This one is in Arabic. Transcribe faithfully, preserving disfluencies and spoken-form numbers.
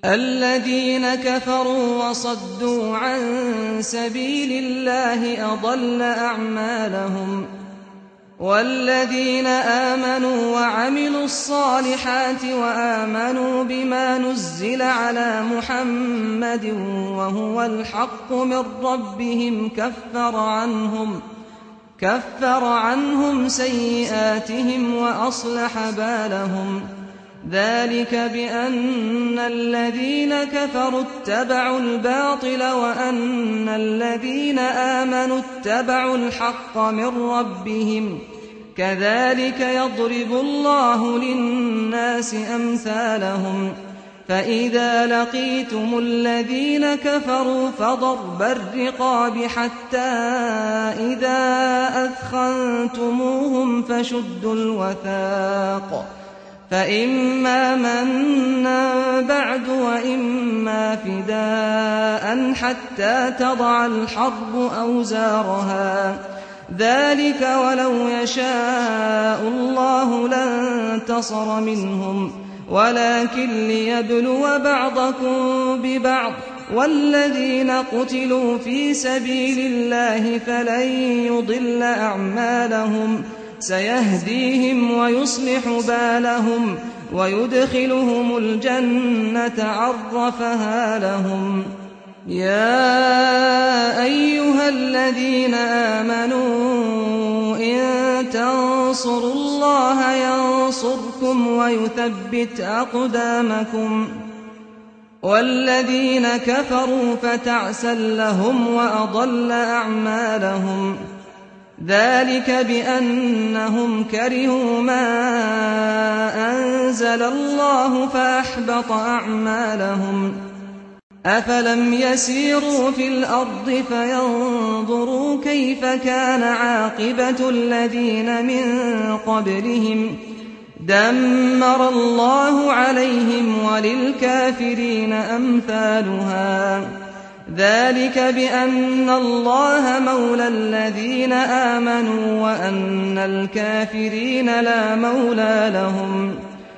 الذين كفروا وصدوا عن سبيل الله أضل أعمالهم والذين آمنوا وعملوا الصالحات وآمنوا بما نزل على محمد وهو الحق من ربهم كفر عنهم كفر عنهم سيئاتهم وأصلح بالهم ذلك بأن الذين كفروا اتبعوا الباطل وأن الذين آمنوا اتبعوا الحق من ربهم كذلك يضرب الله للناس أمثالهم فإذا لقيتم الذين كفروا فضرب الرقاب حتى إذا أثخنتموهم فشدوا الوثاق فإما منا بعد وإما فداء حتى تضع الحرب أوزارها ذلك ولو يشاء الله لانتصر منهم ولكن ليبلو بعضكم ببعض والذين قتلوا في سبيل الله فلن يضل أعمالهم سيهديهم ويصلح بالهم ويدخلهم الجنة عرفها لهم يا أيها الذين آمنوا إن تنصروا الله ينصركم ويثبت أقدامكم والذين كفروا فتعسا لهم وأضل أعمالهم ذلك بأنهم كرهوا ما أنزل الله فأحبط أعمالهم أفلم يسيروا في الأرض فينظروا كيف كان عاقبة الذين من قبلهم دمر الله عليهم وللكافرين أمثالها ذلك بأن الله مولى الذين آمنوا وأن الكافرين لا مولى لهم